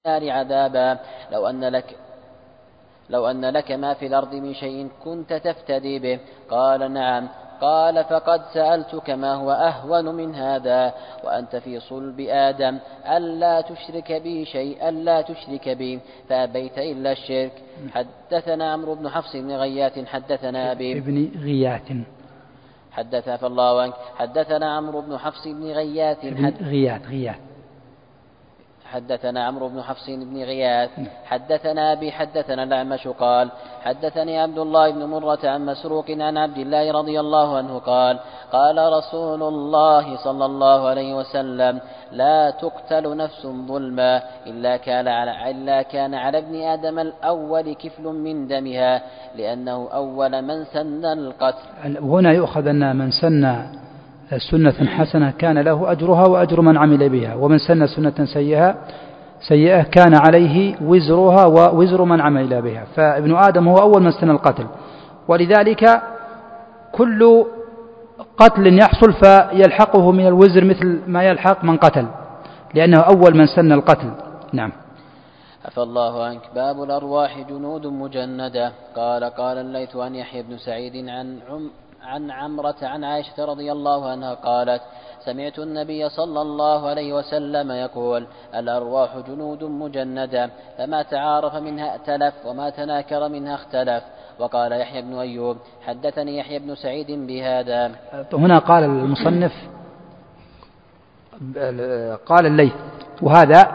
النار عذابا لو أن لك ما في الأرض من شيء كنت تفتدي به. قال نعم. قال فقد سألتك ما هو أهون من هذا وأنت في صلب آدم ألا تشرك بي فأبيت إلا الشرك. حدثنا عمرو بن حفص بن غياث حدثنا أبي ابن غياث حدثنا عمرو بن حفص بن غياث حدثنا عمرو بن حفص بن غياث حدثنا أبي حدثنا الأعمش قال حدثني عبد الله بن مرة عن مسروق عن عبد الله رضي الله عنه قال قال رسول الله صلى الله عليه وسلم لا تقتل نفس ظلما إلا كان على ابن آدم الأول كفل من دمها لأنه أول من سن القتل. هنا يؤخذ أن من سن سنة حسنة كان له أجرها وأجر من عمل بها، ومن سن سنة سيئة كان عليه وزرها ووزر من عمل بها، فابن آدم هو أول من سن القتل، ولذلك كل قتل يحصل فيلحقه من الوزر مثل ما يلحق من قتل، لأنه أول من سن القتل. نعم. عفى الله عنك. باب الأرواح جنود مجندة. قال الليث عن يحيى بن سعيد عن عمرة عن عائشة رضي الله عنها قالت سمعت النبي صلى الله عليه وسلم يقول الأرواح جنود مجندة فما تعارف منها ائتلف وما تناكر منها اختلف. وقال يحيى بن أيوب حدثني يحيى بن سعيد بهذا. هنا قال المصنف قال الليث وهذا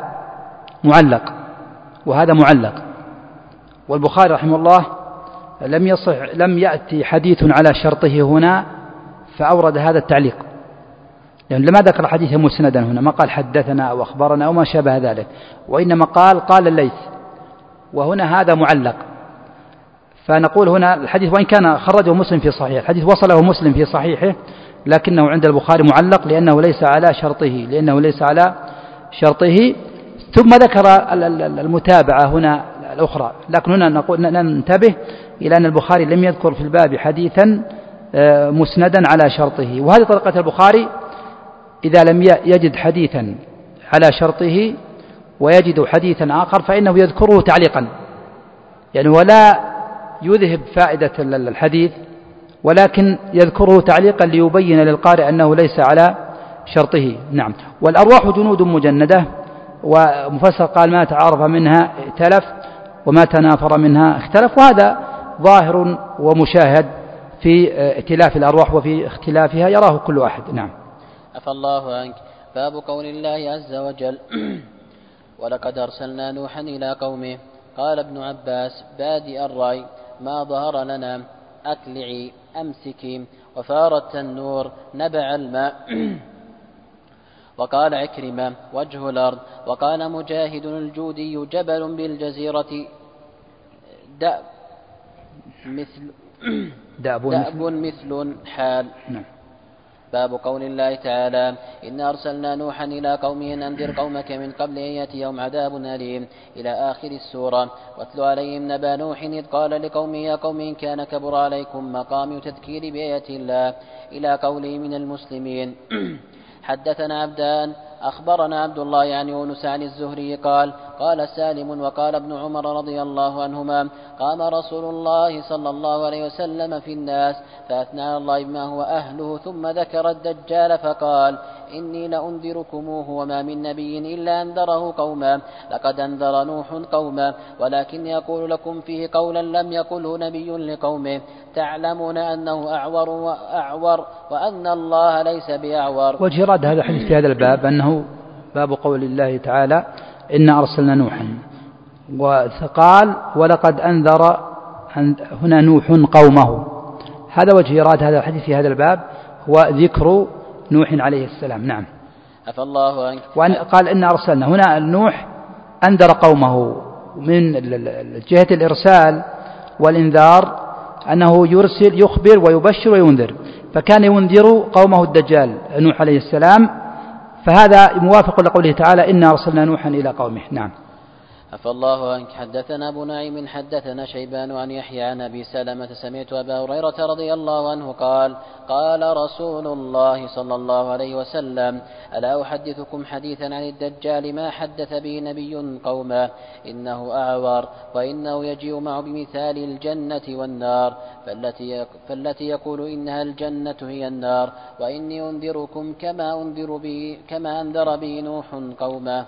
معلق، والبخاري رحمه الله لم يأتي حديث على شرطه هنا فأورد هذا التعليق، يعني لما ذكر حديثا مسندا هنا، ما قال حدثنا أو أخبرنا أو ما شابه ذلك، وإنما قال الليث، وهنا هذا معلق. فنقول هنا الحديث وإن كان خرجه مسلم في صحيح، الحديث وصله مسلم في صحيحه، لكنه عند البخاري معلق لأنه ليس على شرطه ثم ذكر المتابعة هنا الأخرى. لكن هنا نقول ننتبه إلى أن البخاري لم يذكر في الباب حديثا مسندا على شرطه، وهذه طريقة البخاري إذا لم يجد حديثا على شرطه ويجد حديثا آخر فإنه يذكره تعليقا، يعني ولا يذهب فائدة الحديث ولكن يذكره تعليقا ليبين للقارئ أنه ليس على شرطه. نعم. والأرواح جنود مجندة، ومفسر قال ما تعارف منها ائتلف وما تنافر منها اختلف، وهذا ظاهر ومشاهد في ائتلاف الأرواح وفي اختلافها يراه كل أحد. نعم. عفى الله عنك. باب قول الله عز وجل ولقد أرسلنا نوحا إلى قومه. قال ابن عباس بادئ الرأي ما ظهر لنا أقلعي أمسكي وفار التنور نبع الماء. وقال عكرمة وجه الأرض. وقال مجاهد الجودي جبل بالجزيرة دأب مثل حال. نعم. باب قول الله تعالى إنا أرسلنا نوحا إلى قومه أن أنذر قومك من قبل أن يأتيهم عذاب أليم إلى آخر السورة. واتل عليهم نبأ نوح إذ قال لقومه يا قوم إن كان كبر عليكم مقامي وتذكير بآيات الله إلى قوله من المسلمين. حدثنا عبدان أخبرنا عبد الله عن يونس عن الزهري قال سالم وقال ابن عمر رضي الله عنهما قام رسول الله صلى الله عليه وسلم في الناس فأثنى على الله بما هو أهله ثم ذكر الدجال فقال إني لأنذركموه وما من نبي إلا أنذره قوما لقد أنذر نوح قوما ولكن يقول لكم فيه قولا لم يقله نبي لقومه تعلمون أنه أعور وأن الله ليس بأعور. وجه رد هذا الحديث في هذا الباب أنه باب قول الله تعالى إنا أرسلنا نوحا، وقال ولقد أنذر هنا نوح قومه، هذا وجه إيراد هذا الحديث في هذا الباب هو ذكر نوح عليه السلام. نعم. عفى الله عنك. وأن قال إنا أرسلنا هنا نوح أنذر قومه من جهة الإرسال والإنذار أنه يرسل يخبر ويبشر وينذر، فكان ينذر قومه الدجال نوح عليه السلام، فهذا موافق لقوله تعالى إنا أرسلنا نوحا إلى قومه. نعم. عفى الله عنك. حدثنا أبو نعيم حدثنا شيبان عن يحيى عن أبي سلمة سمعت أبا هريرة رضي الله عنه قال قال رسول الله صلى الله عليه وسلم ألا أحدثكم حديثا عن الدجال ما حدث به نبي قوما إنه أعور وإنه يجيء معه بمثال الجنة والنار فالتي يقول إنها الجنة هي النار وإني أنذركم كما أنذر به نوح قوما.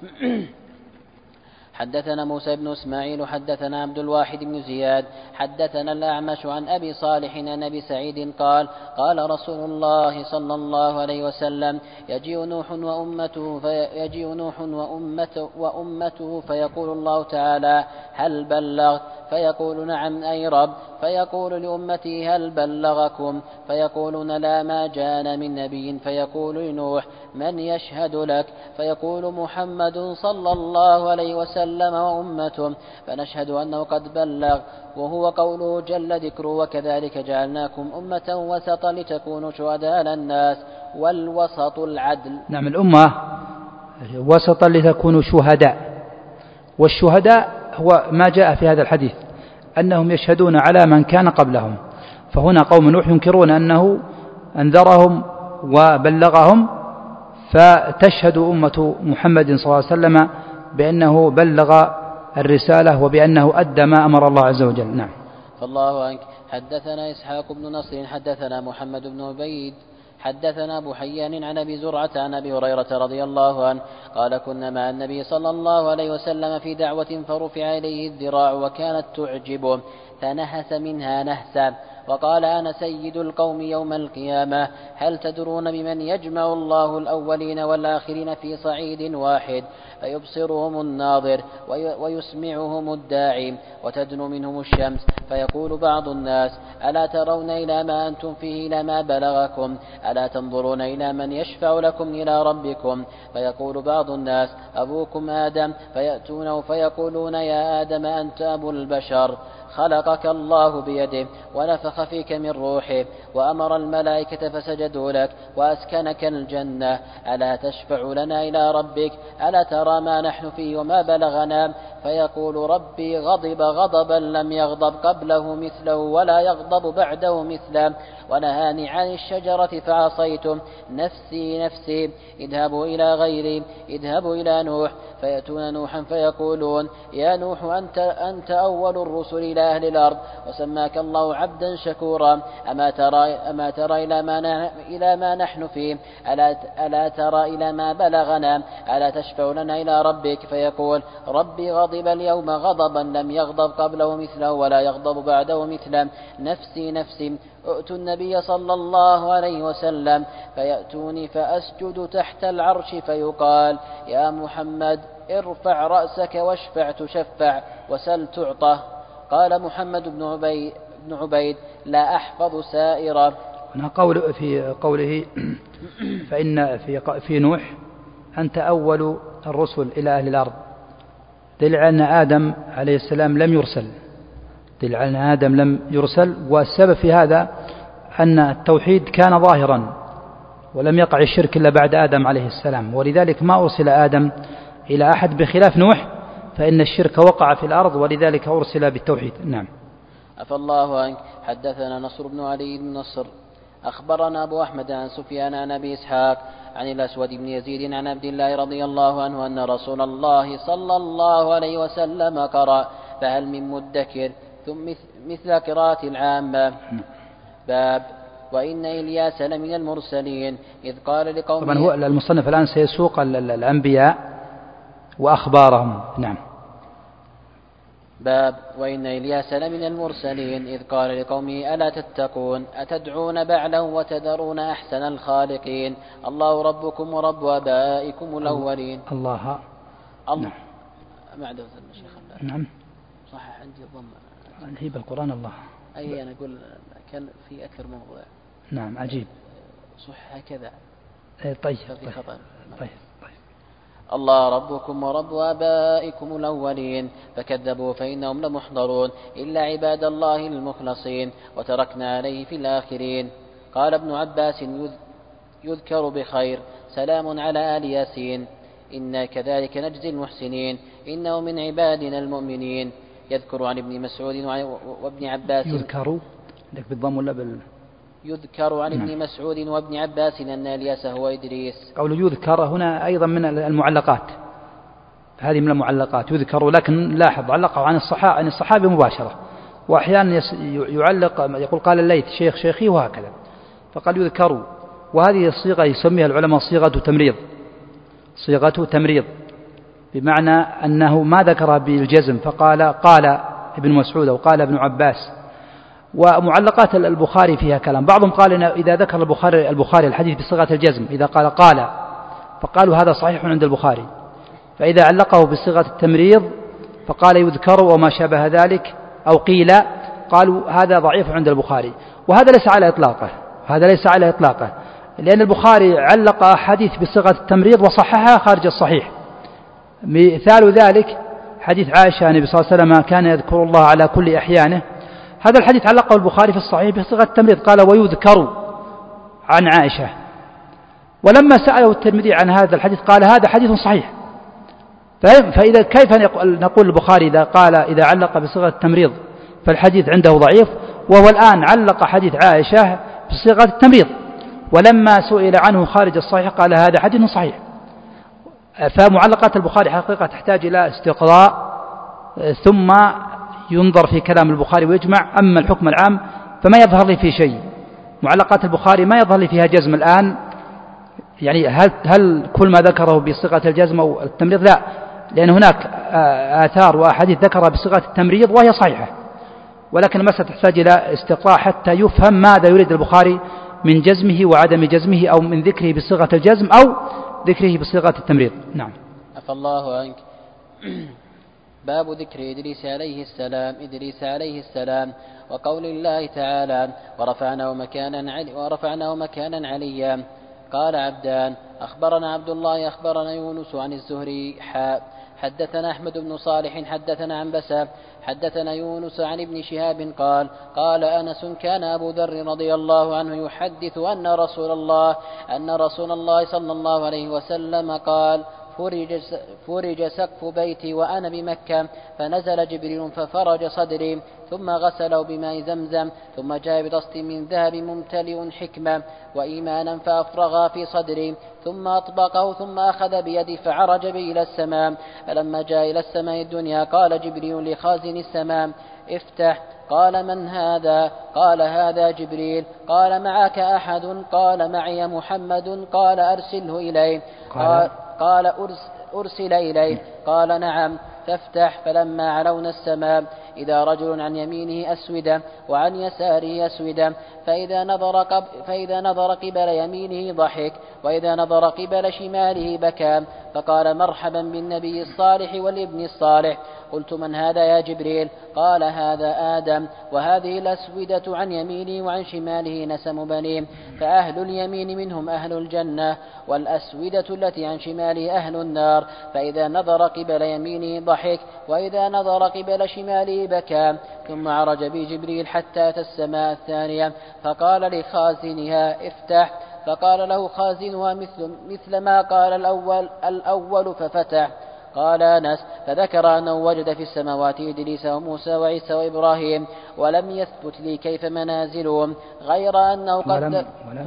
حدثنا موسى بن إسماعيل حدثنا عبد الواحد بن زياد حدثنا الأعمش عن أبي صالح عن أبي سعيد قال قال رسول الله صلى الله عليه وسلم يجيء نوح وأمته فيقول الله تعالى هل بلغت فيقول نعم أي رب فيقول لأمته هل بلغكم فيقولون لا ما جاءنا من نبي فيقول لنوح من يشهد لك فيقول محمد صلى الله عليه وسلم وأمته فنشهد أنه قد بلغ وهو قوله جل ذكره وكذلك جعلناكم أمة وسطا لتكونوا شهداء على الناس والوسط العدل. نعم الأمة وسطا لتكونوا شهداء والشهداء هو ما جاء في هذا الحديث أنهم يشهدون على من كان قبلهم فهنا قوم نوح ينكرون أنه أنذرهم وبلغهم فتشهد أمة محمد صلى الله عليه وسلم بأنه بلغ الرسالة وبأنه أدى ما أمر الله عز وجل. نعم. فالله عنك. حدثنا إسحاق بن نصر حدثنا محمد بن عبيد حدثنا أبو حيان عن أبي زرعة عن أبي هريرة رضي الله عنه قال كنا مع النبي صلى الله عليه وسلم في دعوة فرفع إليه الذراع وكانت تعجبه فنهس منها نهسا وقال أنا سيد القوم يوم القيامة هل تدرون بمن يجمع الله الأولين والآخرين في صعيد واحد فيبصرهم الناظر ويسمعهم الداعي وتدنو منهم الشمس فيقول بعض الناس ألا ترون إلى ما أنتم فيه إلى ما بلغكم ألا تنظرون إلى من يشفع لكم إلى ربكم فيقول بعض الناس أبوكم آدم فيأتونه فيقولون يا آدم أنت أبو البشر خلقك الله بيده ونفخ فيك من روحه وأمر الملائكة فسجدوا لك وأسكنك الجنة ألا تشفع لنا إلى ربك ألا ترى ما نحن فيه وما بلغنا فيقول ربي غضب غضبا لم يغضب قبله مثله ولا يغضب بعده مثله ونهاني عن الشجرة فعصيتم نفسي نفسي اذهبوا إلى غيري اذهبوا إلى نوح فيأتون نوحا فيقولون يا نوح أنت أول الرسل إلى أهل الأرض وسماك الله عبدا شكورا أما ترى إلى ما نحن فيه ألا ترى إلى ما بلغنا ألا تشفع لنا إلى ربك فيقول ربي غضب اليوم غضبا لم يغضب قبله مثله ولا يغضب بعده مثله نفسي نفسي ائتوا النبي صلى الله عليه وسلم فيأتوني فأسجد تحت العرش فيقال يا محمد ارفع رأسك واشفع تشفع وسل تعطى قال محمد بن عبيد لا أحفظ سائرا. هنا قول في قوله فإن في نوح أنت أول الرسل إلى أهل الأرض دل على أن آدم عليه السلام لم يرسل والسبب في هذا أن التوحيد كان ظاهرا ولم يقع الشرك إلا بعد آدم عليه السلام ولذلك ما أرسل آدم إلى أحد بخلاف نوح فإن الشرك وقع في الأرض ولذلك أرسل بالتوحيد. نعم. عفى الله عنك. حدثنا نصر بن علي بن نصر أخبرنا أبو أحمد عن سفيان عن أبي إسحاق عن الأسود بن يزيد عن عبد الله رضي الله عنه أن رسول الله صلى الله عليه وسلم قرأ فهل من مدكر ثم مثل قراءة العامة. باب وإن إلياس لمن المرسلين إذ قال لقومه. طبعا هو المصنف الآن سيسوق الأنبياء وأخبارهم. نعم. باب وإن إلياس لمن المرسلين إذ قال لقومه ألا تتقون أتدعون بعلا وتذرون أحسن الخالقين الله ربكم ورب آبائكم الأولين. الله. نعم. معذرة الشيخ. نعم. صح عندي الضم. هي بالقرآن الله. أي أنا أقول كان في أكثر موضوع. نعم عجيب. صح هكذا. طيب. الله ربكم ورب آبائكم الأولين فكذبوا فإنهم لمحضرون إلا عباد الله المخلصين وتركنا عليه في الآخرين. قال ابن عباس يذكر بخير سلام على آل ياسين إنا كذلك نجزي المحسنين إنه من عبادنا المؤمنين. يذكر عن ابن مسعود وابن عباس يذكر لك بالضم ولا يذكر عن ابن مسعود وابن عباس أن الياس هو إدريس. قول يذكر هنا أيضا من المعلقات، هذه من المعلقات يذكر، لكن لاحظ علقه عن الصحابي مباشرة، وأحيانا يعلق يقول قال الليث شيخ شيخي وهكذا، فقال يذكر. وهذه الصيغة يسميها العلماء صيغة تمريض، بمعنى أنه ما ذكر بالجزم فقال قال ابن مسعود أو قال ابن عباس. ومعلقات البخاري فيها كلام، بعضهم قال إن إذا ذكر البخاري الحديث بصيغة الجزم إذا قال فقالوا هذا صحيح عند البخاري، فإذا علقه بصيغة التمريض فقال يذكر وما شابه ذلك أو قيل قالوا هذا ضعيف عند البخاري. وهذا ليس على إطلاقه، لأن البخاري علق حديث بصيغة التمريض وصححها خارج الصحيح. مثال ذلك حديث عائشة النبي صلى الله عليه وسلم كان يذكر الله على كل أحيانه، هذا الحديث علقه البخاري في الصحيح بصيغة التمريض، قال ويذكر عن عائشة. ولما سأله الترمذي عن هذا الحديث قال هذا حديث صحيح. فإذا كيف نقول البخاري إذا علق بصيغة التمريض فالحديث عنده ضعيف، وهو الآن علق حديث عائشة بصيغة التمريض، ولما سئل عنه خارج الصحيح قال هذا حديث صحيح. فمعلقات البخاري حقيقة تحتاج إلى استقراء ثم ينظر في كلام البخاري ويجمع. أما الحكم العام فما يظهر لي في شيء، معلقات البخاري ما يظهر لي فيها جزم الآن، يعني هل كل ما ذكره بصيغة الجزم أو التمريض؟ لا، لأن هناك آثار وأحاديث ذكرها بصيغة التمريض وهي صحيحة، ولكن المسألة تحتاج إلى استقراء حتى يفهم ماذا يريد البخاري من جزمه وعدم جزمه، أو من ذكره بصيغة الجزم أو ذكره بصيغة التمريض. نعم. عفى الله عنك. باب ذكر إدريس عليه السلام وقول الله تعالى ورفعناه مكانا عليا. قال عبدان أخبرنا عبد الله أخبرنا يونس عن الزهري حدثنا أحمد بن صالح حدثنا عن بسا حدثنا يونس عن ابن شهاب قال أنس كان أبو ذر رضي الله عنه يحدث أن رسول الله صلى الله عليه وسلم قال فرج سقف بيتي وأنا بمكة، فنزل جبريل ففرج صدري ثم غسله بماء زمزم، ثم جاء بطست من ذهب ممتلئ حكمة وإيمانا فأفرغا في صدري، ثم أطبقه ثم أخذ بيدي فعرج بي إلى السماء. فلما جاء إلى السماء الدنيا قال جبريل لخازن السماء افتح. قال من هذا؟ قال هذا جبريل. قال معك أحد؟ قال معي محمد. قال أرسله إليه. قال أرسل إليه. قال نعم. فافتح. فلما علونا السماء إذا رجل عن يمينه أسودة وعن يساره أسودة، فإذا نظر قبل يمينه ضحك وإذا نظر قبل شماله بكى، فقال مرحبا بالنبي الصالح والابن الصالح. قلت من هذا يا جبريل؟ قال هذا آدم، وهذه الأسودة عن يمينه وعن شماله نسم بنيه، فأهل اليمين منهم أهل الجنة، والأسودة التي عن شماله أهل النار. فإذا نظر قبل يمينه ضحك وإذا نظر قبل شماله بكى. ثم عرج بي جبريل حتى أتى السماء الثانية فقال لخازنها افتح. فقال له خازنها مثل ما قال الأول ففتح. قال أنس فذكر أنه وجد في السماوات إدريس وموسى وعيسى وإبراهيم، ولم يثبت لي كيف منازلهم غير أنه قد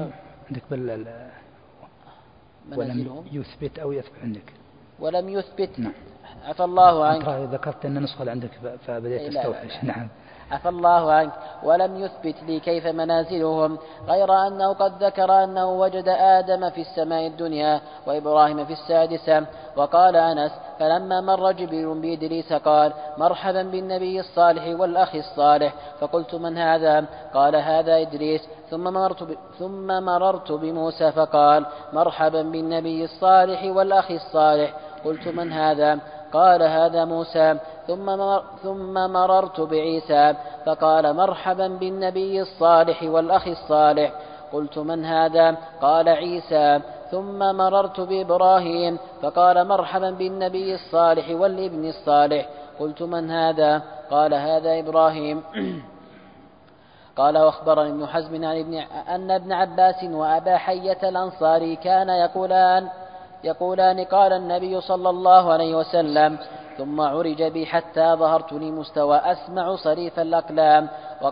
ولم يثبت أو يثبت عندك ولم يثبت. نعم. عفى الله عنك. ذكرت أن نسخة عندك فبدأت أستوحش. نعم. عفى الله عنك. ولم يثبت لي كيف منازلهم غير أنه قد ذكر أنه وجد آدم في السماء الدنيا وإبراهيم في السادسة. وقال أنس فلما مر جبريل بإدريس قال مرحبا بالنبي الصالح والأخ الصالح. فقلت من هذا؟ قال هذا إدريس. ثم مررت بموسى فقال مرحبا بالنبي الصالح والأخ الصالح. قلت من هذا؟ قال هذا موسى. ثم مررت بعيسى فقال مرحبا بالنبي الصالح والأخ الصالح. قلت من هذا؟ قال عيسى. ثم مررت بإبراهيم فقال مرحبا بالنبي الصالح والابن الصالح. قلت من هذا؟ قال هذا إبراهيم. قال واخبرني ابن حزم أن ابن عباس وأبا حية الأنصاري كان يقولان قال النبي صلى الله عليه وسلم ثم عرج بي حتى ظهرت لمستوى أسمع صريف الأقلام.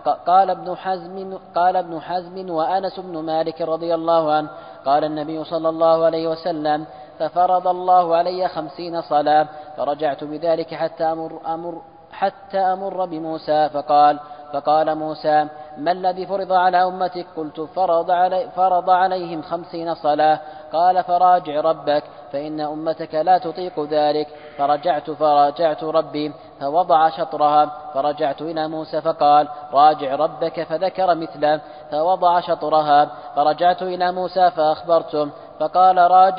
قال ابن حزم وأنس بن مالك رضي الله عنه قال النبي صلى الله عليه وسلم ففرض الله علي 50 صلاة فرجعت بذلك حتى أمر بموسى فقال موسى ما الذي فرض على أمتك؟ قلت فرض عليهم 50 صلاة. قال فراجع ربك فإن أمتك لا تطيق ذلك. فراجعت ربي فوضع شطرها فرجعت إلى موسى فقال راجع ربك فذكر مثله فوضع شطرها فرجعت إلى موسى فأخبرته فقال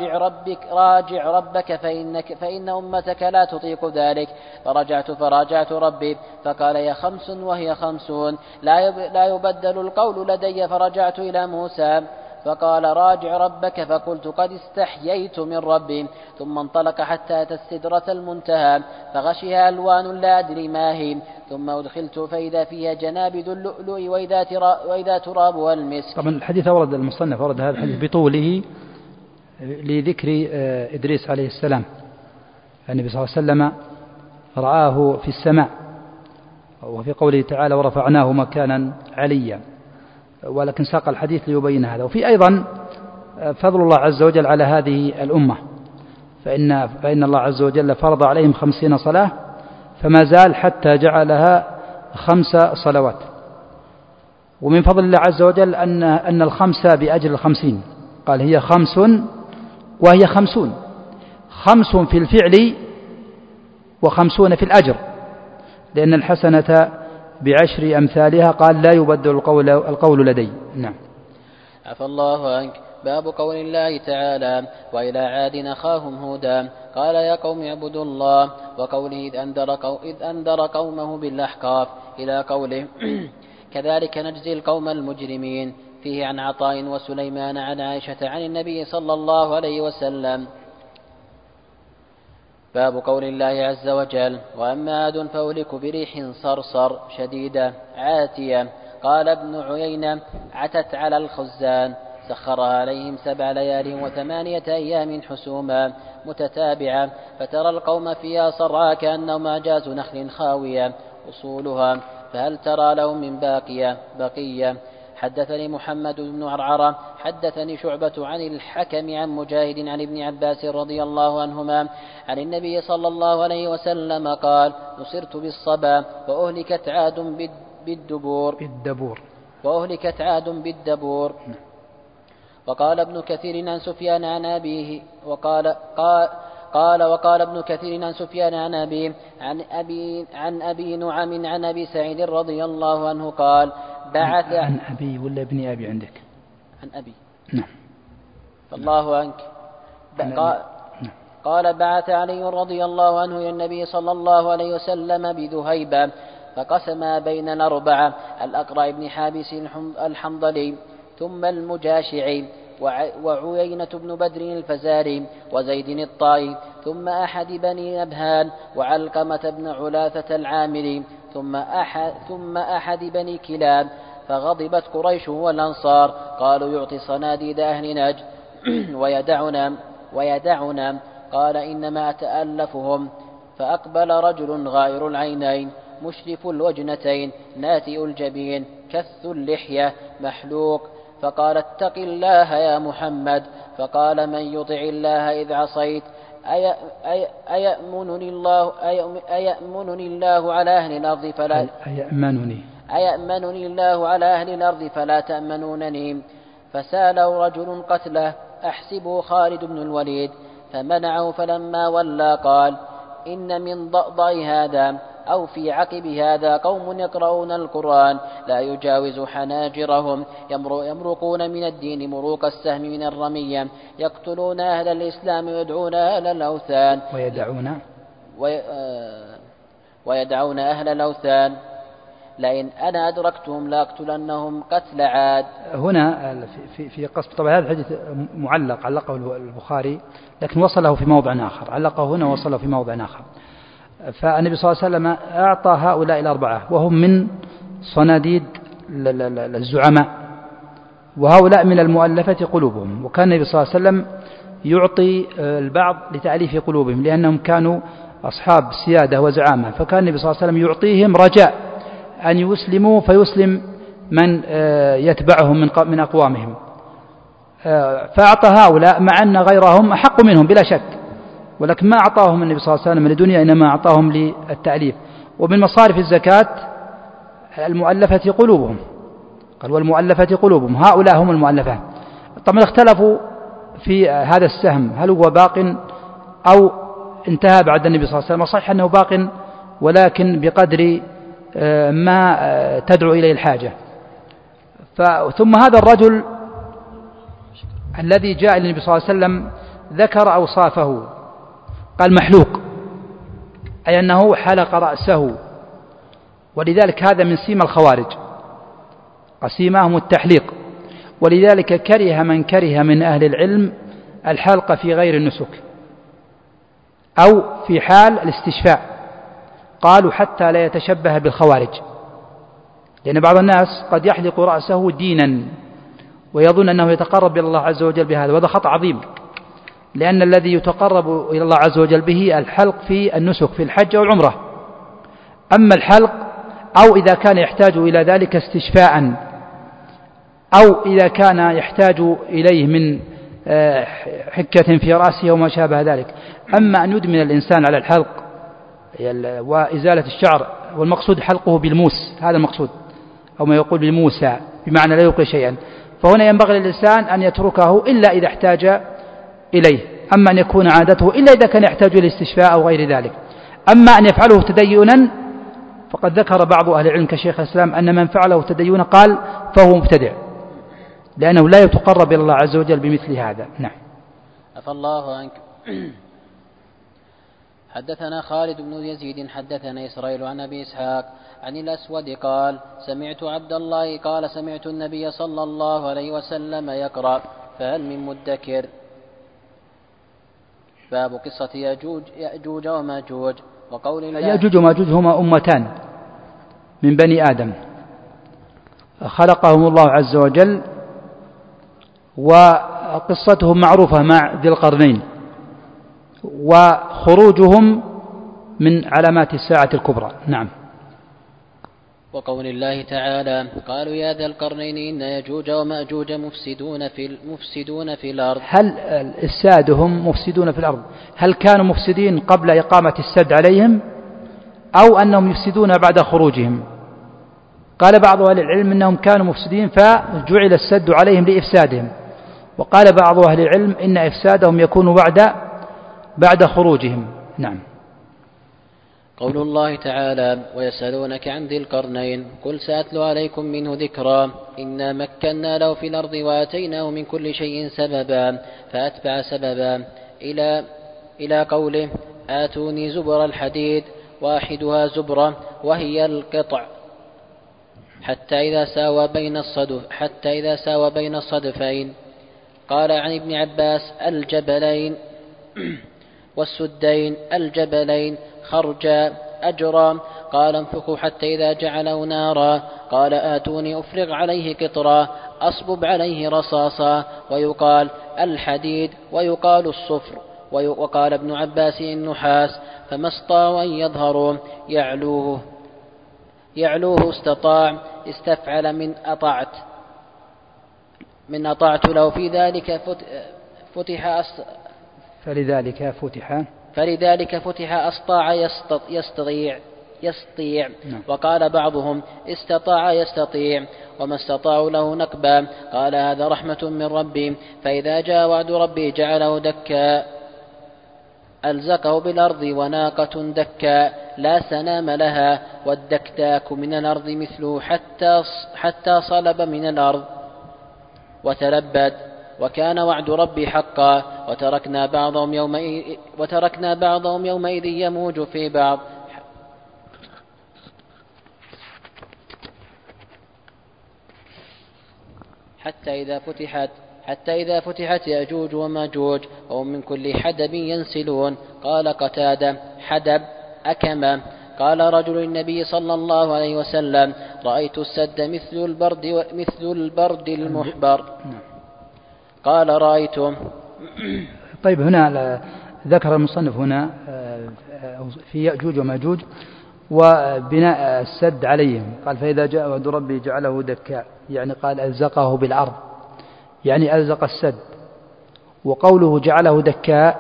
راجع ربك فإن أمتك لا تطيق ذلك. فراجعت ربي فقال يا 5 وهي 50 لا يبدل القول لدي. فرجعت إلى موسى فقال راجع ربك فقلت قد استحييت من ربي. ثم انطلق حتى أتى السدرة المنتهى فغشها ألوان لا أدري ما هي. ثم أدخلت فإذا فيها جنابذ اللؤلؤ وإذا ترابها المسك. طبعا الحديث ورد المصنف ورد هذا الحديث بطوله لذكر إدريس عليه السلام. النبي صلى الله عليه وسلم رآه في السماء وفي قوله تعالى ورفعناه مكانا عليا، ولكن ساق الحديث ليبين هذا. وفي أيضا فضل الله عز وجل على هذه الأمة، فإن الله عز وجل فرض عليهم 50 صلاة فما زال حتى جعلها 5 صلوات. ومن فضل الله عز وجل أن 5 بأجر 50، قال هي 5 وهي 50، 5 في الفعل و50 في الأجر، لأن الحسنة ب10 أمثالها، قال لا يبدل القول لدي. نعم. عفى الله عنك. باب قول الله تعالى وإلى عاد أخاهم هودا قال يا قوم اعبدوا الله، وقوله إذ أنذر قومه بالأحقاف إلى قوله كذلك نجزي القوم المجرمين. فيه عن عطاء وسليمان عن عائشة عن النبي صلى الله عليه وسلم. باب قول الله عز وجل وأما عاد فأهلكوا بريح صرصر شديدة عاتية. قال ابن عيينة عتت على الخزان سخرها عليهم 7 ليال و8 أيام حسوما متتابعة فترى القوم فيها صرعى كأنهم أعجاز نخل خاوية أصولها فهل ترى لهم من بقية. حدثني محمد بن عرعرة حدثني شعبة عن الحكم عن مجاهد عن ابن عباس رضي الله عنهما عن النبي صلى الله عليه وسلم قال نصرت بالصبا وأهلكت عاد بالدبور. وقال ابن كثير عن سفيان عن أبيه وقال ابن كثير عن سفيان عن أبيه عن أبي نعم عن أبي سعيد رضي الله عنه قال بعث عن أبي ولا ابن أبي عندك؟ عن أبي. نعم. فالله عنك. قال بعث علي رضي الله عنه إلى النبي صلى الله عليه وسلم بذهيبة فقسم بين 4 الأقرع بن حابس الحنظلي ثم المجاشعي وعيينة بن بدر الفزاري وزيد الطائي ثم أحد بني نبهان وعلقمة بن علاثة العامري ثم أحد بني كلاب. فغضبت قريش والأنصار قالوا يعطي صناديد أهل نجد ويدعنا قال إنما أتألفهم. فأقبل رجل غائر العينين مشرف الوجنتين ناتئ الجبين كث اللحية محلوق فقال اتق الله يا محمد. فقال من يطع الله إذ عصيت أيأمنني الله على أهل الأرض فلا أيأمنني الله على أهل الأرض فلا تأمنونني. فساله رجل قتله أحسبه خالد بن الوليد فمنعه فلما ولى قال إن من ضأضأ هذا أو في عقب هذا قوم يقرؤون القرآن لا يجاوز حناجرهم يمرقون من الدين مروق السهم من الرمية يقتلون أهل الإسلام ويدعون أهل الأوثان ويدعون أهل الأوثان لئن أنا أدركتهم لأقتلنهم قتل عاد. هنا في قصد طبعا هذا الحديث معلق علقه البخاري لكن وصله في موضع آخر، علقه هنا وصله في موضع آخر. فالنبي صلى الله عليه وسلم أعطى هؤلاء 4 وهم من صناديد الزعماء وهؤلاء من المؤلفة قلوبهم. وكان النبي صلى الله عليه وسلم يعطي البعض لتأليف قلوبهم لأنهم كانوا أصحاب سيادة وزعامة، فكان النبي صلى الله عليه وسلم يعطيهم رجاء أن يسلموا فيسلم من يتبعهم من أقوامهم، فأعطى هؤلاء مع أن غيرهم أحق منهم بلا شك، ولكن ما أعطاهم النبي صلى الله عليه وسلم للدنيا، إنما أعطاهم للتأليف. ومن مصارف الزكاة المؤلفة قلوبهم، قال والمؤلفة قلوبهم، هؤلاء هم المؤلفة. طبعا اختلفوا في هذا السهم، هل هو باق أو انتهى بعد النبي صلى الله عليه وسلم. صحيح أنه باق ولكن بقدر ما تدعو إليه الحاجة. ثم هذا الرجل الذي جاء للنبي صلى الله عليه وسلم ذكر أوصافه، قال محلوق، أي أنه حلق رأسه، ولذلك هذا من سيما الخوارج، قسيمهم التحليق، ولذلك كره من كره من أهل العلم الحلق في غير النسك أو في حال الاستشفاء، قالوا حتى لا يتشبه بالخوارج، لأن بعض الناس قد يحلق رأسه دينا ويظن أنه يتقرب إلى الله عز وجل بهذا، وهذا خطأ عظيم، لأن الذي يتقرب إلى الله عز وجل به الحلق في النسك في الحج والعمرة. أما الحلق أو إذا كان يحتاج إلى ذلك استشفاء، أو إذا كان يحتاج إليه من حكة في رأسه وما شابه ذلك. أما أن يدمن الإنسان على الحلق وإزالة الشعر، والمقصود حلقه بالموس، هذا المقصود، أو ما يقول بالموسى بمعنى لا يلقي شيئا، فهنا ينبغي للإنسان أن يتركه إلا إذا احتاج إليه، أما أن يكون عادته إلا إذا كان يحتاج إلى استشفاء أو غير ذلك. أما أن يفعله تدينا فقد ذكر بعض أهل العلم كشيخ الإسلام أن من فعله تدينا قال فهو مبتدع، لأنه لا يتقرب إلى الله عز وجل بمثل هذا. نعم. عفى الله عنك. حدثنا خالد بن يزيد حدثنا إسرائيل عن أبي إسحاق عن الأسود قال سمعت عبد الله قال سمعت النبي صلى الله عليه وسلم يقرأ فهل من مدكر. باب قصة يأجوج وماجوج وقول الله. يأجوج وماجوج هما أمتان من بني آدم خلقهم الله عز وجل، وقصتهم معروفة مع ذي القرنين، وخروجهم من علامات الساعة الكبرى. نعم. وقول الله تعالى قالوا يا ذا القرنين إن يأجوج ومأجوج مفسدون في الأرض. هل الساد هم مفسدون في الأرض؟ هل كانوا مفسدين قبل إقامة السد عليهم أو أنهم يفسدون بعد خروجهم؟ قال بعض أهل العلم إنهم كانوا مفسدين فجعل السد عليهم لإفسادهم، وقال بعض أهل العلم إن إفسادهم يكون بعد خروجهم. نعم. قول الله تعالى ويسألونك عن ذي القرنين قل سأتلو عليكم منه ذكرا إنا مكنا له في الأرض وآتيناه من كل شيء سببا فأتبع سببا إلى قوله آتوني زبر الحديد واحدها زبرة وهي القطع حتى إذا ساوى بين الصدفين. قال عن ابن عباس الجبلين والسدين الجبلين خرجا أجرا. قال انفخوا حتى إذا جعله نارا. قال آتوني أفرغ عليه قطرا أصبب عليه رصاصا ويقال الحديد ويقال الصفر. وقال ابن عباس النحاس فما استطاعوا أن يظهروا يعلوه استطاع استفعل من أطعت له في ذلك فلذلك فتح أسطاع يستطيع. وقال بعضهم استطاع يستطيع وما استطاعوا له نقبا. قال هذا رحمة من ربي فإذا جاء وعد ربي جعله دكا ألزقه بالأرض وناقة دكا لا سنام لها والدكداك من الأرض مثله حتى صلب من الأرض وتلبد وكان وعد ربي حقا. وتركنا بعضهم يومئذ يموج في بعض حتى إذا فتحت يأجوج وماجوج وهم من كل حدب ينسلون. قال قتادة حدب أكمة. قال رجل للنبي صلى الله عليه وسلم: رأيت السد مثل البرد المحبر. قال: رأيتم. طيب، هنا ذكر المصنف هنا في يأجوج وماجوج وبناء السد عليهم. قال: فإذا جاء وعد ربي جعله دكا، يعني قال ألزقه بالأرض، يعني ألزق السد. وقوله جعله دكا،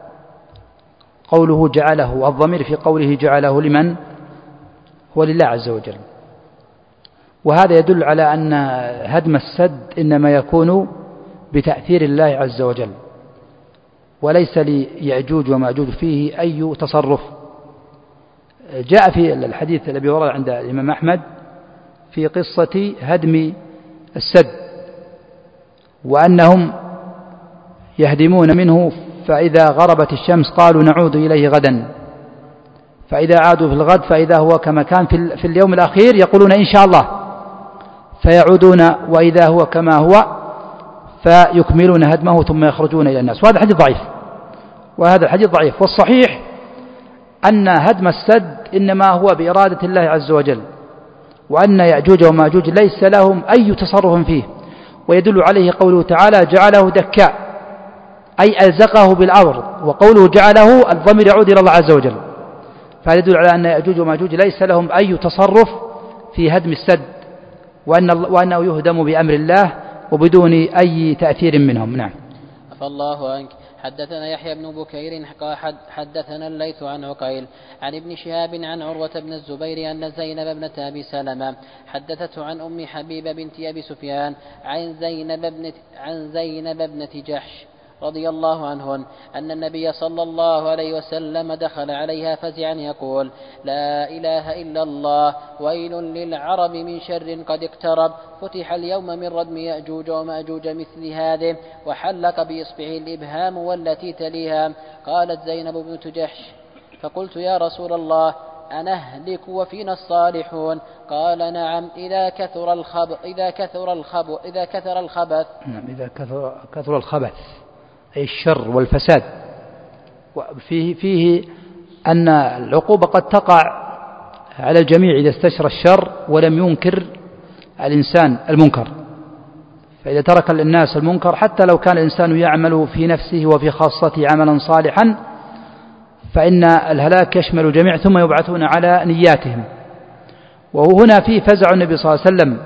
قوله جعله، الضمير في قوله جعله لمن؟ هو لله عز وجل. وهذا يدل على أن هدم السد إنما يكون بتأثير الله عز وجل، وليس ليأجوج وماجوج فيه أي تصرف. جاء في الحديث الذي ورد عند الإمام أحمد في قصة هدم السد، وأنهم يهدمون منه، فإذا غربت الشمس قالوا نعود إليه غدا، فإذا عادوا في الغد فإذا هو كما كان في اليوم الأخير يقولون إن شاء الله، فيعودون وإذا هو كما هو، فيكملون هدمه ثم يخرجون إلى الناس. وهذا حديث ضعيف، وهذا الحديث ضعيف. والصحيح أن هدم السد إنما هو بإرادة الله عز وجل، وأن يأجوج وماجوج ليس لهم أي تصرف فيه. ويدل عليه قوله تعالى جعله دكا، أي ألزقه بالأرض. وقوله جعله الضمير يعود إلى الله عز وجل، فهذا يدل على أن يأجوج وماجوج ليس لهم أي تصرف في هدم السد، وأنه يهدم بأمر الله وبدون أي تأثير منهم. نعم. عفى الله عنك. حدثنا يحيى بن بكير حدثنا الليث عن عقيل عن ابن شهاب عن عروة بن الزبير أن زينب ابنة أبي سلمة حدثته عن أم حبيبة بنت أبي سفيان عن زينب ابنة جحش رضي الله عنهن أن النبي صلى الله عليه وسلم دخل عليها فزعا يقول: لا إله إلا الله، ويل للعرب من شر قد اقترب، فتح اليوم من ردم يأجوج ومأجوج مثل هذه، وحلق بإصبعه الإبهام والتي تليها. قالت زينب بنت جحش: فقلت: يا رسول الله، أنهلك وفينا الصالحون؟ قال: نعم، إذا كثر الخبث. نعم، إذا كثر الخبث أي الشر والفساد. فيه أن العقوبة قد تقع على الجميع إذا استشرى الشر ولم ينكر الإنسان المنكر. فإذا ترك الناس المنكر حتى لو كان الإنسان يعمل في نفسه وفي خاصته عملا صالحا، فإن الهلاك يشمل الجميع، ثم يبعثون على نياتهم. وهنا فيه فزع النبي صلى الله عليه وسلم.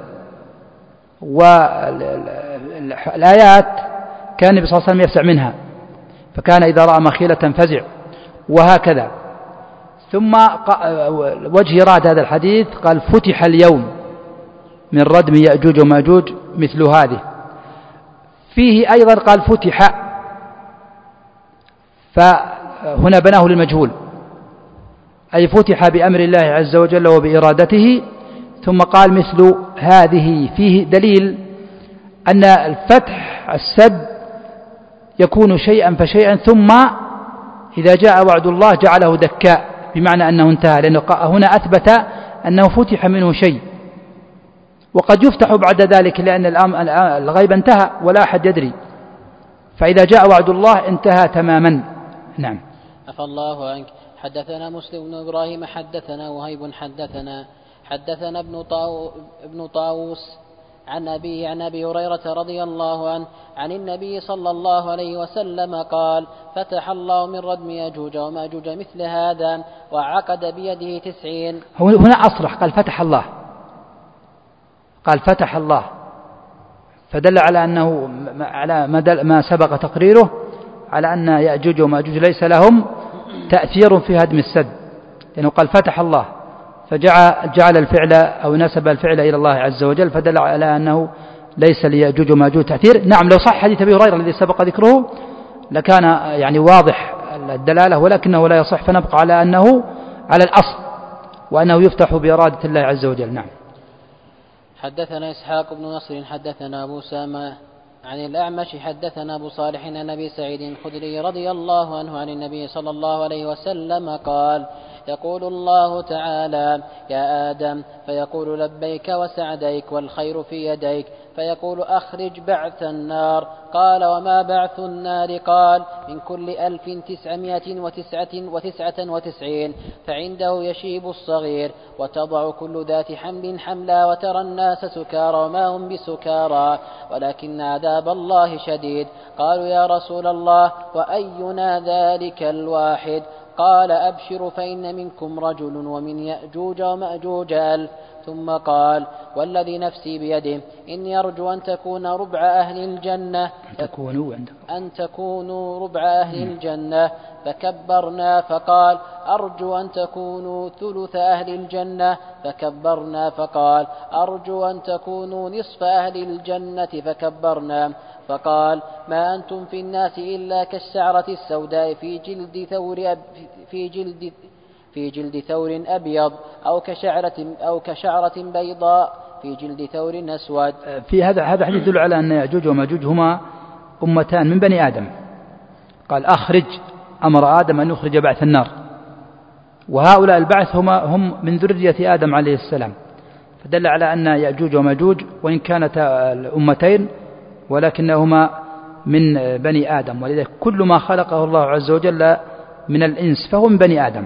والآيات كان النبي صلى الله عليه وسلم يفزع منها، فكان إذا رأى مخيلة فزع، وهكذا. ثم وجه راد هذا الحديث قال: فتح اليوم من ردم يأجوج وماجوج مثل هذه. فيه أيضا قال فتح، فهنا بناه للمجهول، أي فتح بأمر الله عز وجل وبإرادته. ثم قال مثل هذه، فيه دليل أن الفتح السد يكون شيئا فشيئا، ثم إذا جاء وعد الله جعله دكاء، بمعنى أنه انتهى، لأنه هنا أثبت أنه فتح منه شيء، وقد يفتح بعد ذلك لأن الغيب انتهى ولا أحد يدري، فإذا جاء وعد الله انتهى تماما. نعم. عفى الله عنك. حدثنا مسلم بن إبراهيم حدثنا وهيب حدثنا ابن طاووس عن أبي هريرة رضي الله عنه عن النبي صلى الله عليه وسلم قال: فتح الله من ردم يأجوج ومأجوج مثل هذا، وعقد بيده 90. هنا أصرح، قال فتح الله، قال فتح الله، فدل على أنه على ما سبق تقريره على أن يأجوج ومأجوج ليس لهم تأثير في هدم السد، لأنه قال فتح الله، فجعل الفعل أو نسب الفعل إلى الله عز وجل، فدل على أنه ليس ليأجوج ومأجوج تأثير. نعم، لو صح حديث أبي هريرة الذي سبق ذكره لكان يعني واضح الدلالة، ولكنه لا يصح، فنبقى على أنه على الأصل، وأنه يفتح بإرادة الله عز وجل. نعم. حدثنا إسحاق بن نصر حدثنا أبو سامة عن الأعمش حدثنا أبو صالح عن أبي سعيد الخدري رضي الله عنه عن النبي صلى الله عليه وسلم قال: يقول الله تعالى: يا آدم، فيقول: لبيك وسعديك والخير في يديك، فيقول: أخرج بعث النار. قال: وما بعث النار؟ قال: من كل 1999 فعنده يشيب الصغير، وتضع كل ذات حمل حملا، وترى الناس سكارى وما هم بسكارى ولكن عذاب الله شديد. قالوا: يا رسول الله، وأينا ذلك الواحد؟ قال: أبشروا فإن منكم رجل ومن يأجوج ومأجوج 1000. ثم قال: والذي نفسي بيده إني أرجو أن تكونوا ربع أهل الجنة. فكبرنا. فقال: أرجو أن تكونوا ثلث أهل الجنة. فكبرنا. فقال: أرجو أن تكونوا نصف أهل الجنة. فكبرنا. فقال: ما أنتم في الناس إلا كالشعرة السوداء في جلد ثور أبيض، أو كشعرة بيضاء في جلد ثور أسود. في هذا حديث يدل على أن يأجوج ومأجوج هما أمتان من بني آدم. قال: أخرج، أمر آدم أن يخرج بعث النار، وهؤلاء البعث هم من ذرية آدم عليه السلام، فدل على أن يأجوج ومأجوج وإن كانتا الأمتين ولكنهما من بني آدم، ولذلك كل ما خلقه الله عز وجل من الإنس فهو من بني آدم،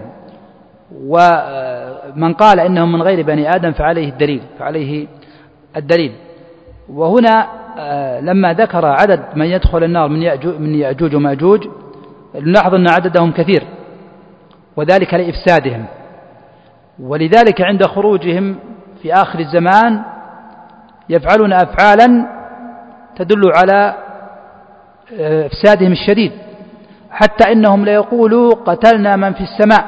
ومن قال إنهم من غير بني آدم فعليه الدليل. وهنا لما ذكر عدد من يدخل النار من يأجوج ومأجوج، نلاحظ أن عددهم كثير، وذلك لإفسادهم، ولذلك عند خروجهم في آخر الزمان يفعلون أفعالا تدل على إفسادهم الشديد، حتى إنهم ليقولوا: قتلنا من في السماء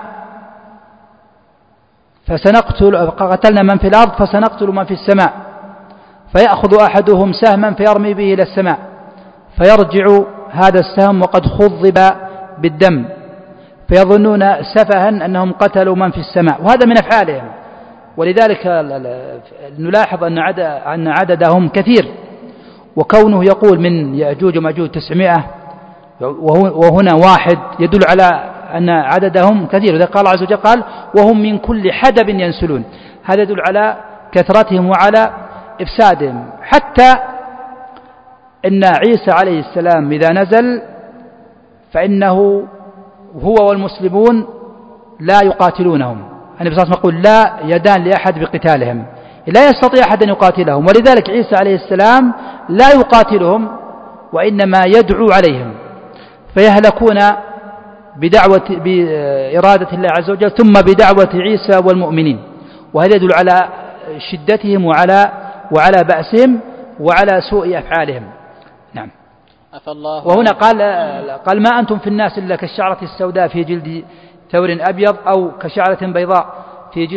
قتلنا من في الأرض فسنقتل من في السماء، فيأخذ أحدهم سهما فيرمي به إلى السماء، فيرجع هذا السهم وقد خضب بالدم، فيظنون سفها أنهم قتلوا من في السماء، وهذا من أفعالهم. ولذلك نلاحظ أن عددهم كثير، وكونه يقول من يأجوج ومأجوج 900 وهنا واحد يدل على أن عددهم كثير. وذلك قال عز وجل: قال: وهم من كل حدب ينسلون. هذا يدل على كثرتهم وعلى إفسادهم، حتى إن عيسى عليه السلام إذا نزل فإنه هو والمسلمون لا يقاتلونهم. النبي صلى الله عليه وسلم يقول: لا يدان لأحد بقتالهم، لا يستطيع أحد أن يقاتلهم، ولذلك عيسى عليه السلام لا يقاتلهم وإنما يدعو عليهم فيهلكون بإرادة الله عز وجل، ثم بدعوة عيسى والمؤمنين. وهذا يدل على شدتهم وعلى بأسهم وعلى سوء أفعالهم. نعم. وهنا قال: ما أنتم في الناس إلا كالشعرة السوداء في جلد ثور أبيض، أو كشعرة بيضاء في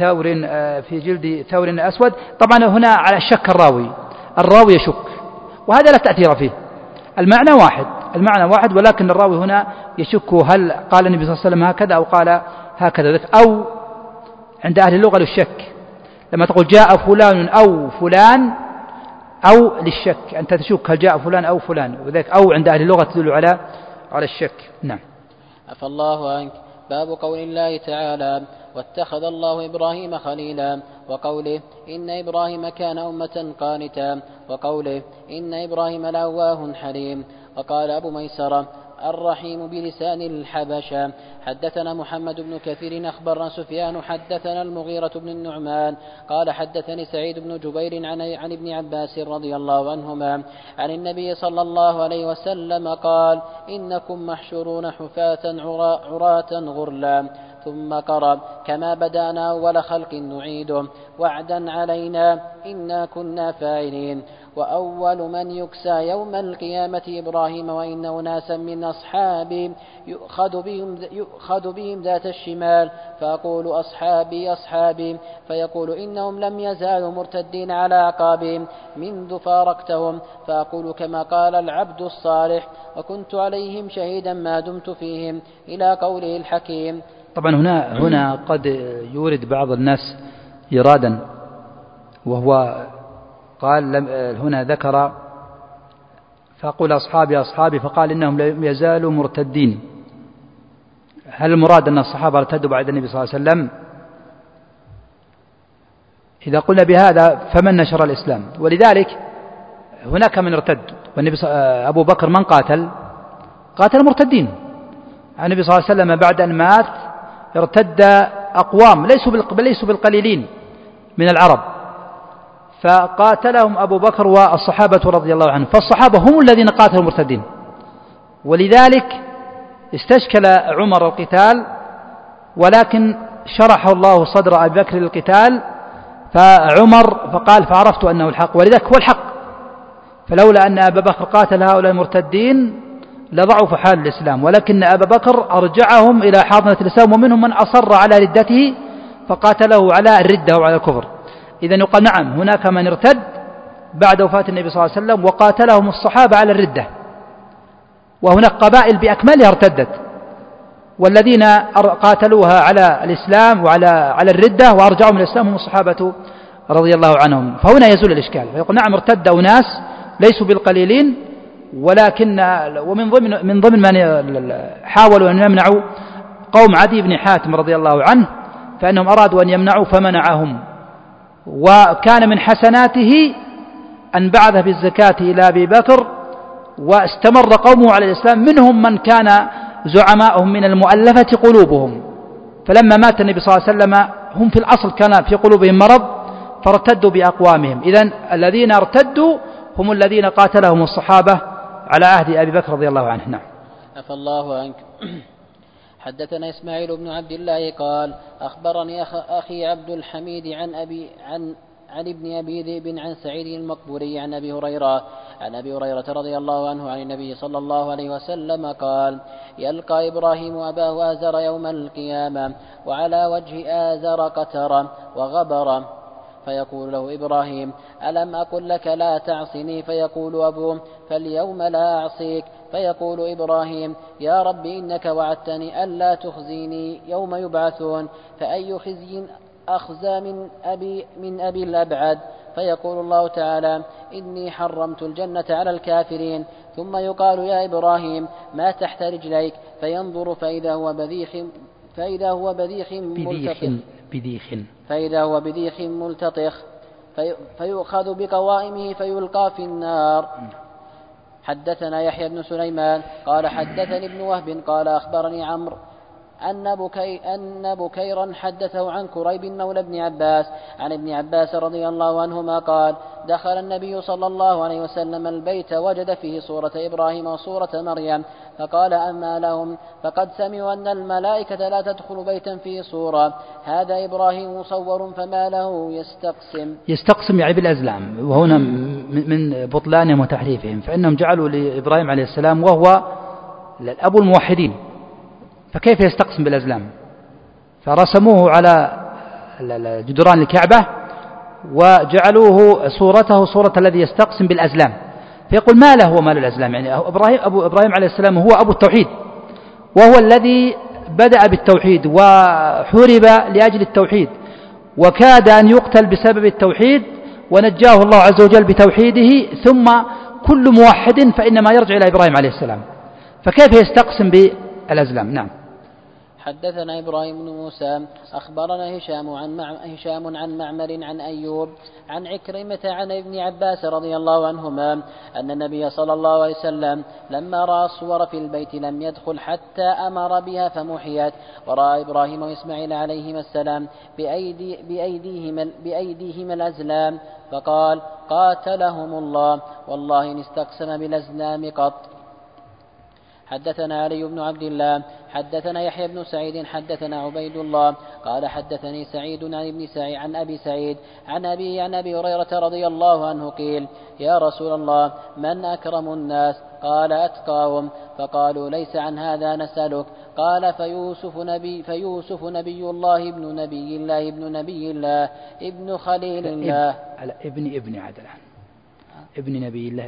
جلد ثور أسود. طبعا هنا على شك الراوي يشك، وهذا لا تأثير فيه، المعنى واحد، ولكن الراوي هنا يشك هل قال النبي صلى الله عليه وسلم هكذا أو قال هكذا، أو عند أهل اللغة للشك، لما تقول جاء فلان أو فلان، أو للشك، أنت تشك هل جاء فلان أو فلان، وذلك أو عند أهل اللغة تدل على الشك. نعم. عفى الله عنك. باب قول الله تعالى: واتخذ الله إبراهيم خليلا، وقوله: إن إبراهيم كان أمة قانتا، وقوله: إن إبراهيم لأواه حليم. وقال أبو ميسرة: الرحيم بلسان الحبشة. حدثنا محمد بن كثير أخبرنا سفيان حدثنا المغيرة بن النعمان قال: حدثني سعيد بن جبير عن ابن عباس رضي الله عنهما عن النبي صلى الله عليه وسلم قال: إنكم محشورون حفاة عراة غرلا. ثم قرأ: كما بدأنا أول خلق نعيده وعدا علينا إنا كنا فاعلين. وأول من يكسى يوم القيامة إبراهيم، وإن أناسا من أصحابي يؤخذ بهم ذات الشمال، فأقول: أصحابي أصحابي، فيقول: إنهم لم يزالوا مرتدين على أعقابهم منذ فارقتهم، فأقول: كما قال العبد الصالح، وكنت عليهم شهيدا ما دمت فيهم، إلى قوله الحكيم. طبعا هنا قد يورد بعض الناس إرادا، وهو قال هنا ذكر: فأقول أصحابي أصحابي، فقال إنهم لم يزالوا مرتدين. هل المراد أن الصحابة ارتدوا بعد النبي صلى الله عليه وسلم؟ إذا قلنا بهذا فمن نشر الإسلام؟ ولذلك هناك من ارتد، والنبي أبو بكر من قاتل المرتدين. النبي صلى الله عليه وسلم بعد أن مات ارتد أقوام ليسوا بالقليلين من العرب، فقاتلهم أبو بكر والصحابة رضي الله عنهم، فالصحابة هم الذين قاتلوا المرتدين، ولذلك استشكل عمر القتال، ولكن شرح الله صدر أبي بكر للقتال فقال فعرفت أنه الحق، ولذلك هو الحق، فلولا أن أبا بكر قاتل هؤلاء المرتدين لضعف حال الإسلام، ولكن أبا بكر أرجعهم إلى حاضنة الإسلام، ومنهم من أصر على ردته فقاتله على الردة وعلى الكفر. إذن يقال نعم هناك من ارتد بعد وفاة النبي صلى الله عليه وسلم وقاتلهم الصحابة على الردة، وهناك قبائل بأكملها ارتدت، والذين قاتلوها على الإسلام وعلى الردة وأرجعهم الإسلام هم الصحابة رضي الله عنهم. فهنا يزول الإشكال، فيقول نعم ارتد أناس ليسوا بالقليلين، ولكن من ضمن من حاولوا أن يمنعوا قوم عدي بن حاتم رضي الله عنه، فإنهم أرادوا أن يمنعوا فمنعهم، وكان من حسناته أن بعث بالزكاة إلى أبي بكر واستمر قومه على الإسلام، منهم من كان زعماءهم من المؤلفة قلوبهم، فلما مات النبي صلى الله عليه وسلم هم في الأصل كان في قلوبهم مرض فارتدوا بأقوامهم. إذن الذين ارتدوا هم الذين قاتلهم الصحابة على عهد أبي بكر رضي الله عنه. نعم. عفى الله عنك. حدثنا إسماعيل بن عبد الله قال أخبرني أخي عبد الحميد عن ابن أبي ذئب عن سعيد المقبوري عن أبي هريرة رضي الله عنه عن النبي صلى الله عليه وسلم قال يلقى إبراهيم أباه آزر يوم القيامة وعلى وجه آزر قترا وغبرا، فيقول له إبراهيم ألم أقل لك لا تعصني؟ فيقول أبوه فاليوم لا أعصيك. فيقول إبراهيم يا رب إنك وعدتني ألا تخزيني يوم يبعثون، فأي خزي أخزى من أبي الأبعد؟ فيقول الله تعالى إني حرمت الجنة على الكافرين. ثم يقال يا إبراهيم ما تحت رجليك؟ فينظر فإذا هو بذيخ ملتطخ فيؤخذ بقوائمه فيلقى في النار. حدثنا يحيى بن سليمان قال حدثني ابن وهب قال أخبرني عمرو أن بكيرا حدثه عن كريب مولى ابن عباس عن ابن عباس رضي الله عنهما قال دخل النبي صلى الله عليه وسلم البيت وجد فيه صورة إبراهيم وصورة مريم، فقال أما لهم فقد سمعوا أن الملائكة لا تدخل بيتا فيه صورة، هذا إبراهيم مصور فما له يستقسم يعني بالأزلام، وهنا من بطلانهم وتحريفهم، فإنهم جعلوا لإبراهيم عليه السلام وهو أبو الموحدين، فكيف يستقسم بالأزلام؟ فرسموه على جدران الكعبة وجعلوه صورته صورة الذي يستقسم بالأزلام، فيقول ما له وما للأزلام؟ يعني أبو إبراهيم عليه السلام هو أبو التوحيد، وهو الذي بدأ بالتوحيد وحورب لأجل التوحيد وكاد أن يقتل بسبب التوحيد، ونجاه الله عز وجل بتوحيده، ثم كل موحد فإنما يرجع إلى إبراهيم عليه السلام، فكيف يستقسم بالأزلام؟ نعم. حدثنا إبراهيم بن موسى أخبرنا هشام عن معمر عن أيوب عن عكرمة عن ابن عباس رضي الله عنهما أن النبي صلى الله عليه وسلم لما رأى الصور في البيت لم يدخل حتى أمر بها فمحيت، ورأى إبراهيم وإسماعيل عليهما السلام بأيديهما الأزلام، فقال قاتلهم الله والله إن استقسم بالأزلام قط. حدثنا علي بن عبد الله حدثنا يحيى بن سعيد حدثنا عبيد الله قال حدثني سعيد عن أبي سعيد عن أبي هريرة رضي الله عنه قيل يا رسول الله من أكرم الناس؟ قال أتقاهم. فقالوا ليس عن هذا نسألك. قال فيوسف نبي الله ابن نبي الله ابن خليل الله ابن نبي الله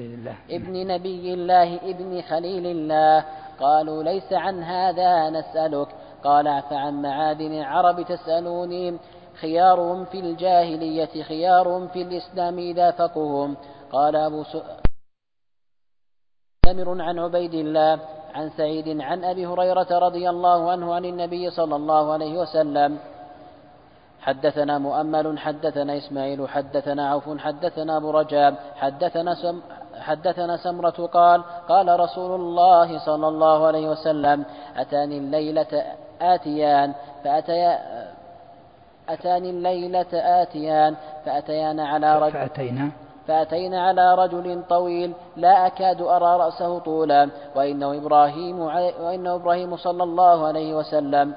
ابن خليل الله. قالوا ليس عن هذا نسألك. قال فعن معادن العرب تسألوني؟ خيارهم في الجاهلية خيارهم في الإسلام إذا فقههم. قال أبو سمر عن عبيد الله عن سعيد عن أبي هريرة رضي الله عنه عن النبي صلى الله عليه وسلم. حدثنا مؤمل حدثنا إسماعيل حدثنا عوف حدثنا أبو رجاء حدثنا سمرة قال قال رسول الله صلى الله عليه وسلم أتاني الليلة آتيان فأتينا على رجل طويل لا أكاد أرى رأسه طولا وإنه إبراهيم صلى الله عليه وسلم.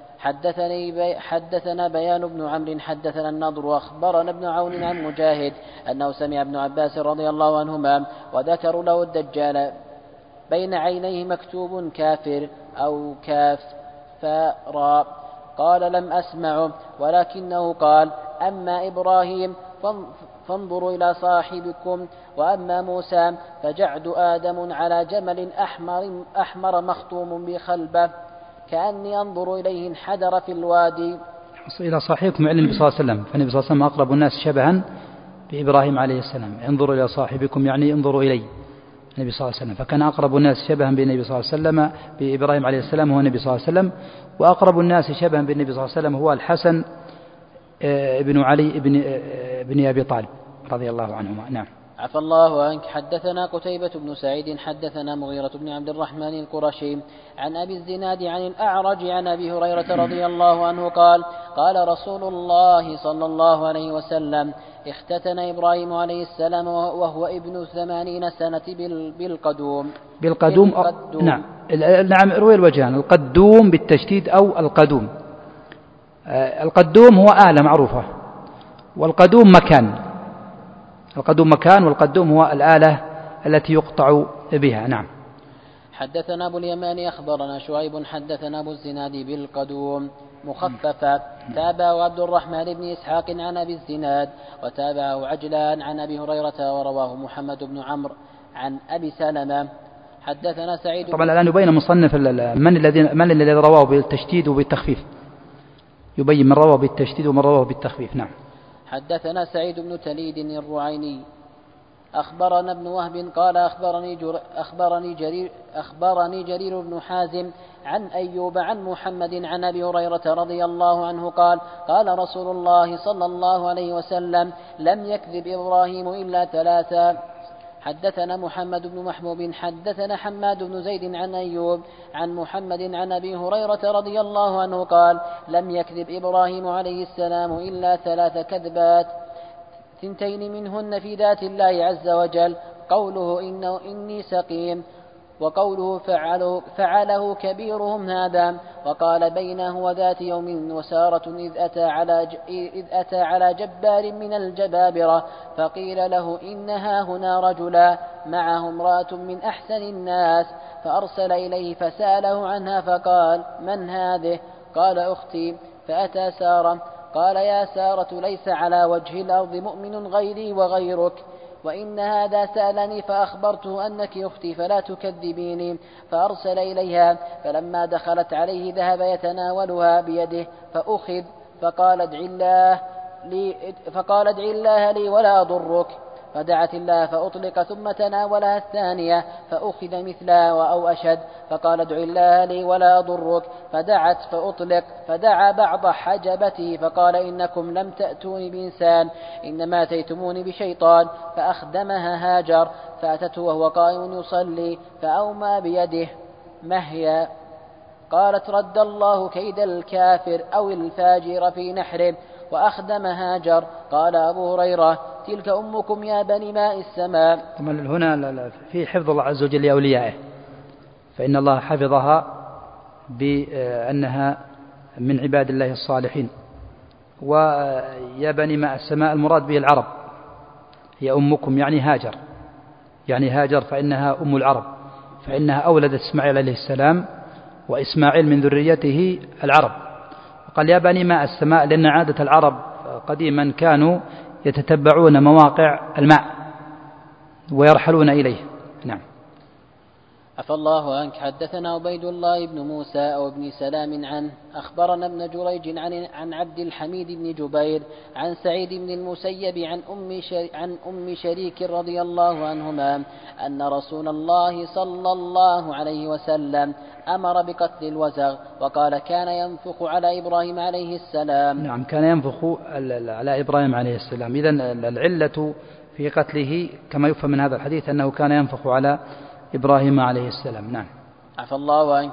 حدثنا بيان بن عمرو حدثنا النضر أخبرنا ابن عون عن مجاهد أنه سمع ابن عباس رضي الله عنهما وذكروا له الدجال بين عينيه مكتوب كافر أو كاف فراء. قال لم أسمعه ولكنه قال أما إبراهيم فانظروا إلى صاحبكم وأما موسى فجعد آدم على جمل أحمر مخطوم بخلبة كأني أنظر إليه انحدر في الوادي. إلى صاحبكم يعني النبي صلى الله عليه وسلم، فالنبي صلى الله عليه وسلم أقرب الناس شبها بإبراهيم عليه السلام. انظروا إلى صاحبكم يعني انظروا إلي النبي صلى الله عليه وسلم، فكان أقرب الناس شبها بالنبي صلى الله عليه وسلم بإبراهيم عليه السلام هو النبي صلى الله عليه وسلم، وأقرب الناس شبها بالنبي صلى الله عليه وسلم هو الحسن ابن علي ابن أبي طالب رضي الله عنهما. نعم. عفى الله عنك. حدثنا قتيبة بن سعيد حدثنا مغيرة بن عبد الرحمن القرشي عن أبي الزناد عن الأعرج عن أبي هريرة رضي الله عنه قال قال رسول الله صلى الله عليه وسلم اختتن إبراهيم عليه السلام وهو ابن 80 سنة بالقدوم. نعم روي الوجهان، القدوم بالتشديد أو القدوم. القدوم هو آلة معروفة، والقدوم مكان. القدوم مكان والقدوم هو الآلة التي يقطع بها. نعم. حدثنا أبو اليمان أخبرنا شعيب حدثنا أبو الزناد بالقدوم مخففة تابعه عبد الرحمن بن إسحاق عن أبي الزناد وتابعه عجلان عن أبي هريرة ورواه محمد بن عمرو عن أبي سلمة. حدثنا سعيد. طبعا الآن يبين مصنف من الذي رواه بالتشديد وبالتخفيف، يبين من رواه بالتشديد ومن رواه بالتخفيف. نعم. حدثنا سعيد بن تليد الرعيني أخبرنا ابن وهب قال أخبرني جرير بن حازم عن أيوب عن محمد عن أبي هريرة رضي الله عنه قال قال رسول الله صلى الله عليه وسلم لم يكذب إبراهيم إلا 3. حدثنا محمد بن محبوب حدثنا حماد بن زيد عن أيوب عن محمد عن أبي هريرة رضي الله عنه قال لم يكذب إبراهيم عليه السلام إلا 3 كذبات 2 منهن في ذات الله عز وجل قوله إني سقيم وقوله فعله كبيرهم هذا وقال بينه وذات يوم وسارة إذ أتى على جبار من الجبابرة فقيل له إنها هنا رجلا معه امرأة من أحسن الناس فأرسل إليه فسأله عنها فقال من هذه؟ قال أختي. فأتى سارة قال يا سارة ليس على وجه الأرض مؤمن غيري وغيرك وإن هذا سألني فأخبرته أنك أختي فلا تكذبيني. فأرسل إليها فلما دخلت عليه ذهب يتناولها بيده فأخذ فقال ادع الله لي ولا أضرك فدعت الله فأطلق ثم تناولها الثانية فأخذ مثلها أو أشد فقال ادع الله لي ولا أضرك فدعت فأطلق فدعا بعض حجبته فقال إنكم لم تأتوني بإنسان إنما أتيتموني بشيطان فأخدمها هاجر فأتته وهو قائم يصلي فأومى بيده مهيا قالت رد الله كيد الكافر أو الفاجر في نحره وأخدم هاجر. قال أبو هريرة تلك أمكم يا بني ماء السماء. هنا في حفظ الله عز وجل لأوليائه، فإن الله حفظها بأنها من عباد الله الصالحين. ويا بني ماء السماء المراد به العرب، هي أمكم يعني هاجر فإنها أم العرب، فإنها أولدت إسماعيل عليه السلام وإسماعيل من ذريته العرب. قال يا بني ماء السماء لأن عادة العرب قديما كانوا يتتبعون مواقع الماء ويرحلون إليه. نعم. عفى الله عنك. حدثنا عبيد الله بن موسى أو ابن سلام عنه أخبرنا ابن جريج عن عبد الحميد بن جبير عن سعيد بن المسيب عن أم شريك رضي الله عنهما أن رسول الله صلى الله عليه وسلم أمر بقتل الوزغ وقال كان ينفخ على إبراهيم عليه السلام. نعم، كان ينفخ على إبراهيم عليه السلام. إذن العلة في قتله كما يفهم من هذا الحديث أنه كان ينفخ على إبراهيم عليه السلام. نعم. عفى الله عنك.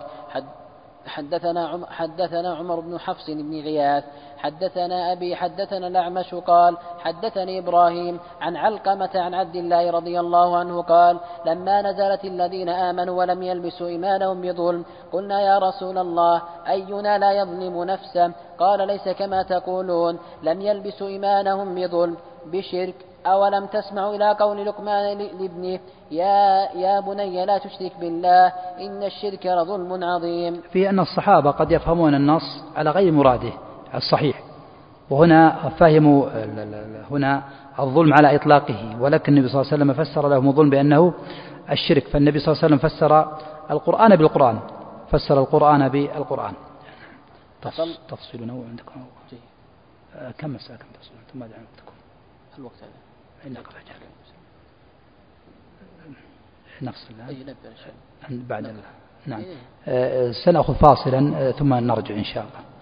حدثنا عمر بن حفص بن غياث حدثنا أبي حدثنا الأعمش قال حدثني إبراهيم عن علقمة عن عبد الله رضي الله عنه قال لما نزلت الذين آمنوا ولم يلبسوا إيمانهم بظلم قلنا يا رسول الله أينا لا يظلم نفسه؟ قال ليس كما تقولون لم يلبسوا إيمانهم بظلم بشرك. أولم تسمعوا إلى قول لقمان لابنه يا بني لا تشرك بالله إن الشرك لظلم عظيم. في أن الصحابة قد يفهمون النص على غير مراده الصحيح، وهنا فهموا هنا الظلم على إطلاقه، ولكن النبي صلى الله عليه وسلم فسر لهم الظلم بأنه الشرك. فالنبي صلى الله عليه وسلم فسر القرآن بالقرآن، فسر القرآن بالقرآن. تفصيل نوع عندكم كم مساء كم تفصيل ثم ماذا عندكم الوقت هذا عندك رجال نفصل بعد الله. نعم. سنأخذ فاصلا ثم نرجع إن شاء الله.